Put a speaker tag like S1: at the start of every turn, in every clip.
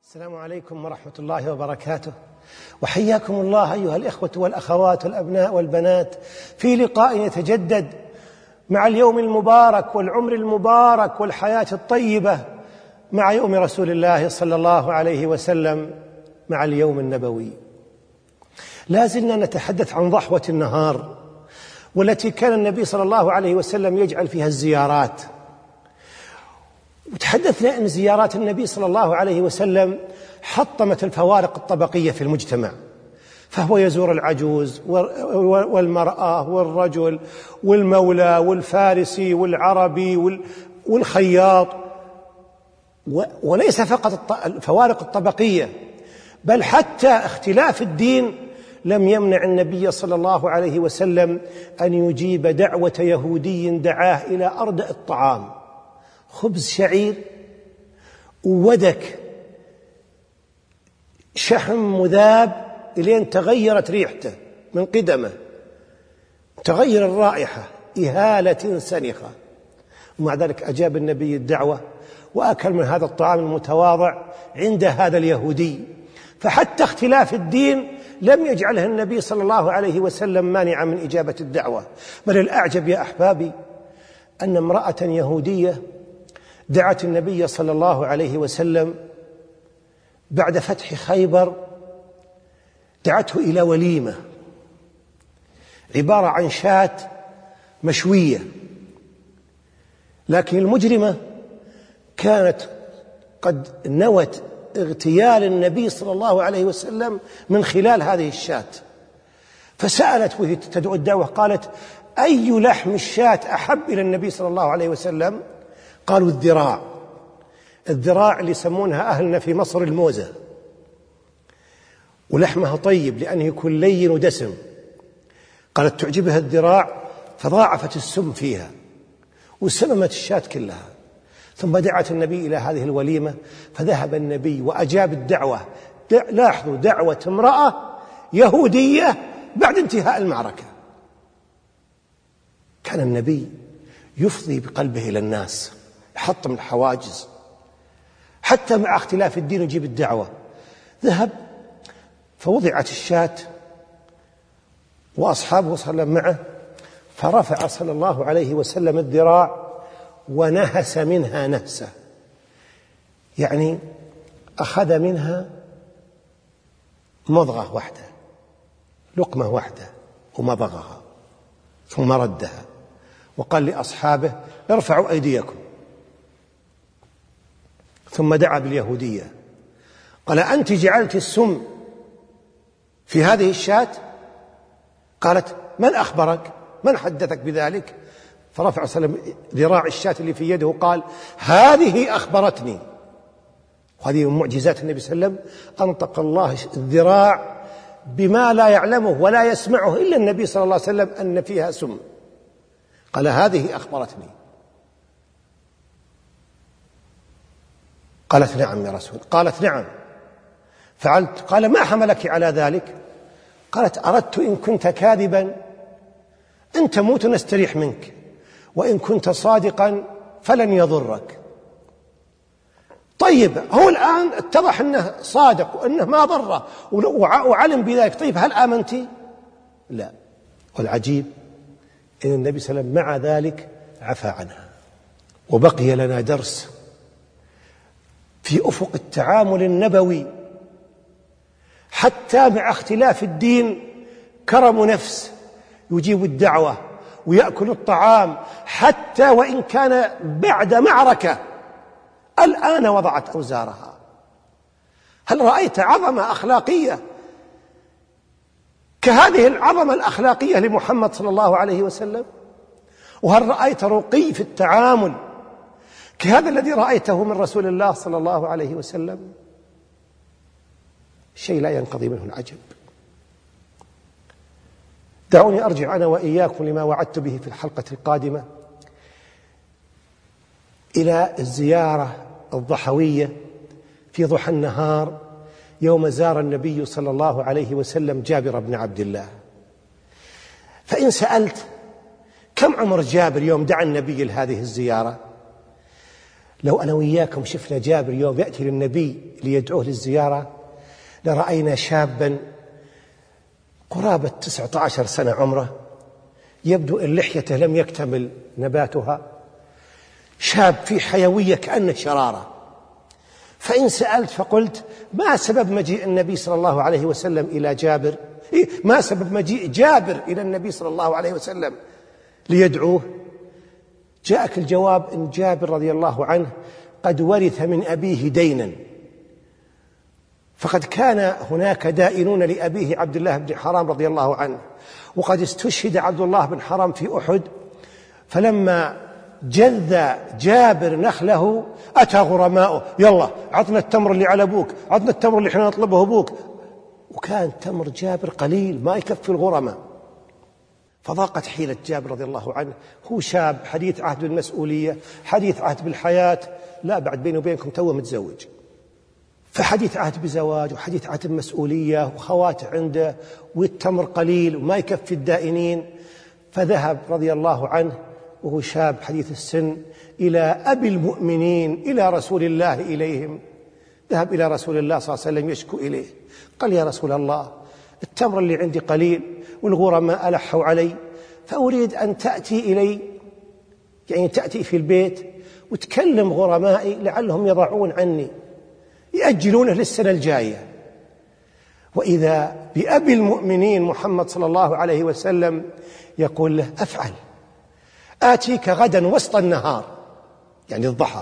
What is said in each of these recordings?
S1: السلام عليكم ورحمة الله وبركاته، وحياكم الله أيها الإخوة والأخوات والأبناء والبنات في لقاء يتجدد مع اليوم المبارك والعمر المبارك والحياة الطيبة مع يوم رسول الله صلى الله عليه وسلم، مع اليوم النبوي. لا زلنا نتحدث عن ضحوة النهار، والتي كان النبي صلى الله عليه وسلم يجعل فيها الزيارات. وتحدثنا أن زيارات النبي صلى الله عليه وسلم حطمت الفوارق الطبقية في المجتمع، فهو يزور العجوز والمرأة والرجل والمولى والفارسي والعربي والخياط، وليس فقط الفوارق الطبقية، بل حتى اختلاف الدين لم يمنع النبي صلى الله عليه وسلم أن يجيب دعوة يهودي دعاه إلى أردأ الطعام، خبز شعير وودك شحم مذاب إلين تغيرت ريحته من قدمه، تغير الرائحة، إهالة سنخة، ومع ذلك أجاب النبي الدعوة وأكل من هذا الطعام المتواضع عند هذا اليهودي. فحتى اختلاف الدين لم يجعله النبي صلى الله عليه وسلم مانعا من إجابة الدعوة. بل الأعجب يا أحبابي أن امرأة يهودية دعت النبي صلى الله عليه وسلم بعد فتح خيبر، دعته إلى وليمة عبارة عن شاة مشوية، لكن المجرمة كانت قد نوت اغتيال النبي صلى الله عليه وسلم من خلال هذه الشاة. فسألت وهي تدعو الدعوة، قالت: أي لحم الشاة أحب إلى النبي صلى الله عليه وسلم؟ قالوا: الذراع اللي يسمونها أهلنا في مصر الموزة، ولحمها طيب لأنه يكون لين ودسم. قالت تعجبها الذراع، فضاعفت السم فيها وسممت الشاة كلها. ثم دعت النبي إلى هذه الوليمة، فذهب النبي وأجاب الدعوة. لاحظوا، دعوة امرأة يهودية بعد انتهاء المعركة. كان النبي يفضي بقلبه إلى الناس، يحطم الحواجز، حتى مع اختلاف الدين يجيب الدعوة. ذهب فوضعت الشاة وأصحابه صلى الله عليه وسلم معه، فرفع صلى الله عليه وسلم الذراع ونهس منها نهسة، يعني أخذ منها مضغة واحدة، لقمة واحدة، ومضغها ثم ردها، وقال لأصحابه: ارفعوا أيديكم. ثم دعا باليهودية، قال: أنت جعلت السم في هذه الشاة؟ قالت: من أخبرك؟ من حدثك بذلك؟ فرفع صلى الله عليه وسلم ذراع الشاة اللي في يده وقال: هذه أخبرتني. وهذه من معجزات النبي صلى الله عليه وسلم، أنطق الله الذراع بما لا يعلمه ولا يسمعه إلا النبي صلى الله عليه وسلم أن فيها سم. قال: هذه أخبرتني. قالت: نعم يا رسول. قالت: نعم فعلت. قال: ما حملك على ذلك؟ قالت: أردت إن كنت كاذبا أن تموت نستريح منك، وإن كنت صادقا فلن يضرك. طيب، هو الآن اتضح أنه صادق وأنه ما ضره وعلم بذلك، طيب هل آمنتي؟ لا. والعجيب إن النبي صلى الله عليه وسلم مع ذلك عفى عنها. وبقي لنا درس في أفق التعامل النبوي، حتى مع اختلاف الدين كرم نفس، يجيب الدعوة ويأكل الطعام حتى وإن كان بعد معركة. الآن وضعت أوزارها. هل رأيت عظمة أخلاقية كهذه العظمة الأخلاقية لمحمد صلى الله عليه وسلم؟ وهل رأيت رقي في التعامل كهذا الذي رأيته من رسول الله صلى الله عليه وسلم؟ شيء لا ينقضي منه العجب. دعوني أرجع أنا وإياكم لما وعدت به في الحلقة القادمة، إلى الزيارة الضحوية في ضحى النهار يوم زار النبي صلى الله عليه وسلم جابر بن عبد الله. فإن سألت كم عمر جابر يوم دعا النبي لهذه الزيارة، لو أنا وإياكم شفنا جابر يوم يأتي للنبي ليدعوه للزيارة لرأينا شابا قرابة 19 سنة عمره، يبدو أن لحيته لم يكتمل نباتها، شاب في حيوية كأنه شرارة. فإن سألت فقلت: ما سبب مجيء النبي صلى الله عليه وسلم إلى جابر؟ ما سبب مجيء جابر إلى النبي صلى الله عليه وسلم ليدعوه؟ جاءك الجواب: إن جابر رضي الله عنه قد ورث من أبيه دينا، فقد كان هناك دائنون لأبيه عبد الله بن حرام رضي الله عنه، وقد استشهد عبد الله بن حرام في أحد، فلما جذ جابر نخله أتى غرماؤه: يلا عطنا التمر اللي على أبوك، عطنا التمر اللي احنا نطلبه أبوك. وكان تمر جابر قليل ما يكفي الغرماء، فضاقت حيلة جابر رضي الله عنه. هو شاب حديث عهد بالمسؤولية، حديث عهد بالحياة، لا بعد بينه وبينكم توه متزوج، فحديث عهد بزواج وحديث عهد بمسؤولية وخوات عنده، والتمر قليل وما يكفي الدائنين. فذهب رضي الله عنه وهو شاب حديث السن إلى أبي المؤمنين، إلى رسول الله إليهم. ذهب إلى رسول الله صلى الله عليه وسلم يشكو إليه، قال: يا رسول الله، التمر اللي عندي قليل والغرماء ألحوا علي، فأريد أن تأتي إلي، يعني تأتي في البيت وتكلم غرمائي لعلهم يضعون عني، يأجلونه للسنة الجاية. وإذا بأبي المؤمنين محمد صلى الله عليه وسلم يقول له: أفعل، آتيك غدا وسط النهار، يعني الضحى.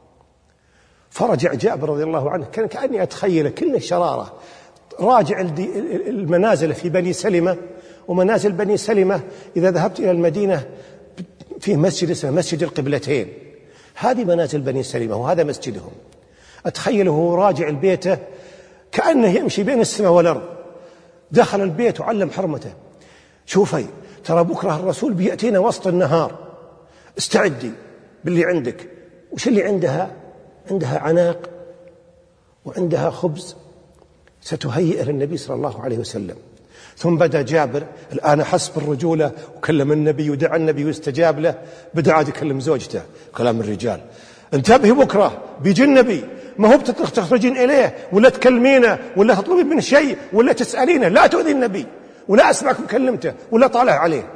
S1: فرجع جابر رضي الله عنه، كان كأني أتخيل كل الشرارة، راجع المنازل في بني سلمة، ومنازل بني سلمة إذا ذهبت إلى المدينة فيه مسجد اسمه مسجد القبلتين، هذه منازل بني سلمة وهذا مسجدهم. أتخيله راجع البيت كأنه يمشي بين السماء والأرض. دخل البيت وعلم حرمته: شوفي، ترى بكرة الرسول بيأتينا وسط النهار، استعدي باللي عندك. وش اللي عندها؟ عندها عناق وعندها خبز ستهيئ للنبي صلى الله عليه وسلم. ثم بدأ جابر الآن حسب الرجولة، وكلم النبي ودعا النبي واستجاب له. بدأ عاد يكلم زوجته كلام الرجال: انتبهي بكرة بيجي النبي، ما هو تخرجين إليه ولا تكلمينه ولا تطلبين منه شيء ولا تسألينه، لا تؤذي النبي ولا أسمعك مكلمته ولا طالع عليه.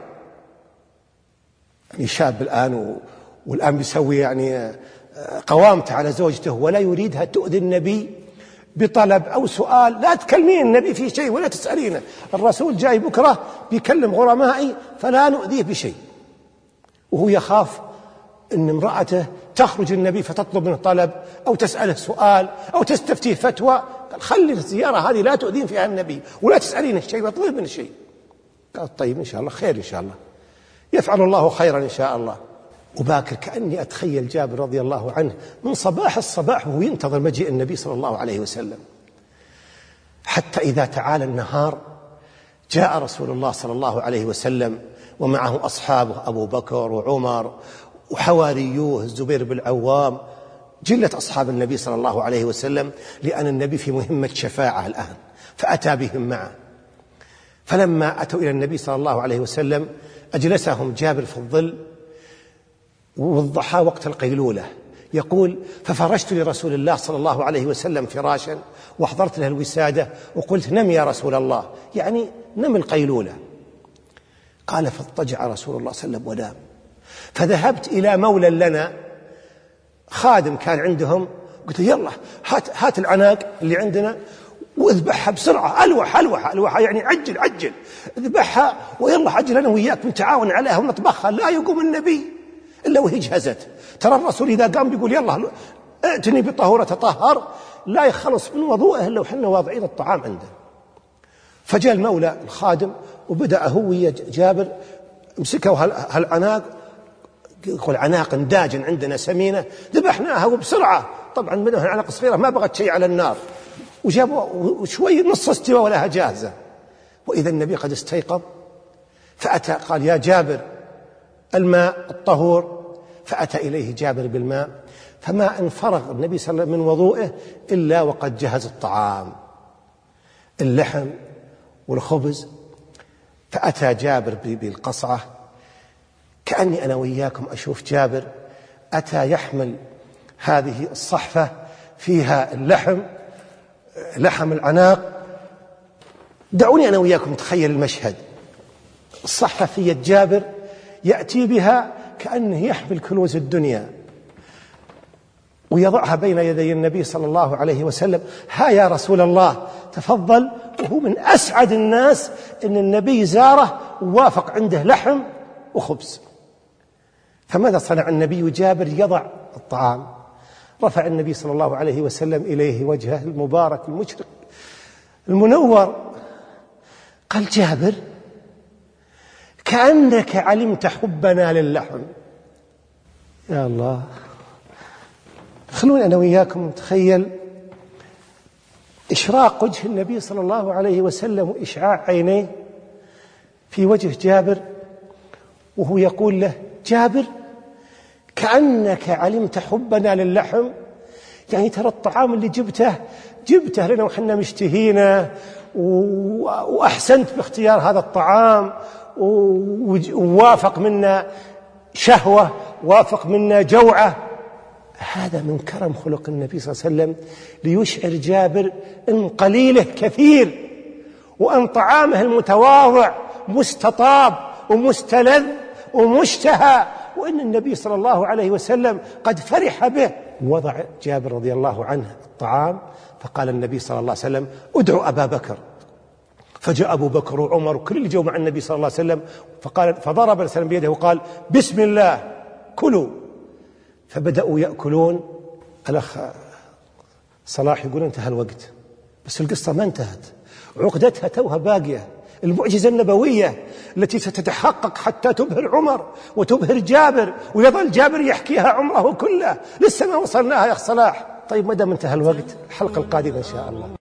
S1: يعني شاب الآن والآن بيسوي يعني قوامته على زوجته ولا يريدها تؤذي النبي بطلب أو سؤال. لا تكلمين النبي في شيء ولا تسألينه، الرسول جاي بكرة بيكلم غرمائي فلا نؤذيه بشيء. وهو يخاف أن امرأته تخرج النبي فتطلب منه طلب أو تسأله سؤال أو تستفتيه فتوى. قال: خلي الزيارة هذه لا تؤذين فيها النبي ولا تسألين الشيء وتطلب منه شيء. قال: طيب إن شاء الله خير، إن شاء الله يفعل الله خيرا إن شاء الله. وباكر كأني أتخيل جابر رضي الله عنه من صباح الصباح وهو ينتظر مجيء النبي صلى الله عليه وسلم، حتى إذا تعالى النهار جاء رسول الله صلى الله عليه وسلم ومعه أصحابه أبو بكر وعمر وحواريوه الزبير بن العوام، جلة أصحاب النبي صلى الله عليه وسلم، لأن النبي في مهمة شفاعة الآن، فأتى بهم معه. فلما أتوا إلى النبي صلى الله عليه وسلم أجلسهم جابر في الظل، والضحى وقت القيلولة. يقول: ففرشت لرسول الله صلى الله عليه وسلم فراشا وأحضرت له الوسادة وقلت: نم يا رسول الله، يعني نم القيلولة. قال: فاضطجع رسول الله صلى الله عليه وسلم ونام. فذهبت إلى مولى لنا خادم كان عندهم، قلت: يلا هات العناق اللي عندنا واذبحها بسرعة، ألوح يعني عجل اذبحها ويلا عجل أنا وياك نتعاون عليها ونطبخها. لا يقوم النبي إلا وهي جهزت. ترى الرسول إذا قام بيقول: يلا ائتني بطهورة تطهر، لا يخلص من وضوءه إلا وحنا واضعين الطعام عنده. فجاء المولى الخادم وبدأ هو جابر مسكوا هالعناق، يقول عناق داجن عندنا سمينة، ذبحناها وبسرعة. طبعا منها عناق صغيرة ما بغت شيء على النار، وجابوا وشوي نص استوى ولها جاهزة. وإذا النبي قد استيقظ فأتى قال: يا جابر الماء الطهور. فأتى إليه جابر بالماء، فما أن فرغ النبي صلى الله عليه وسلم من وضوئه إلا وقد جهز الطعام، اللحم والخبز. فأتى جابر بالقصعة، كأني أنا وإياكم أشوف جابر أتى يحمل هذه الصحفة فيها اللحم، لحم العناق. دعوني أنا وياكم نتخيل المشهد. الصحفة في يد جابر يأتي بها كأنه يحمل كنوز الدنيا ويضعها بين يدي النبي صلى الله عليه وسلم. ها يا رسول الله تفضل. وهو من أسعد الناس أن النبي زاره ووافق عنده لحم وخبز. فماذا صنع النبي؟ جابر يضع الطعام. رفع النبي صلى الله عليه وسلم إليه وجهه المبارك المشرق المنور. قال جابر كأنك علمت حبنا للحم. يا الله، خلونا أنا وياكم نتخيل إشراق وجه النبي صلى الله عليه وسلم وإشعاع عينيه في وجه جابر وهو يقول له جابر كأنك علمت حبنا للحم. يعني ترى الطعام اللي جبته لنا وحنا مشتهينه، وأحسنت باختيار هذا الطعام، ووافق منا شهوة، وافق منا جوعة. هذا من كرم خلق النبي صلى الله عليه وسلم ليشعر جابر أن قليله كثير، وأن طعامه المتواضع مستطاب ومستلذ ومشتهى، وأن النبي صلى الله عليه وسلم قد فرح به. وضع جابر رضي الله عنه الطعام، فقال النبي صلى الله عليه وسلم ادعوا أبا بكر. فجاء أبو بكر وعمر وكل اللي جو مع النبي صلى الله عليه وسلم، فضرب السلام بيده وقال بسم الله كلوا. فبدأوا يأكلون. الأخ صلاح يقول انتهى الوقت، بس القصة ما انتهت، عقدتها توها باقية. المعجزة النبوية التي ستتحقق حتى تبهر عمر وتبهر جابر، ويظل جابر يحكيها عمره كله، لسه ما وصلناها يا أخ صلاح. طيب ما دام انتهى الوقت، الحلقة القادمة إن شاء الله.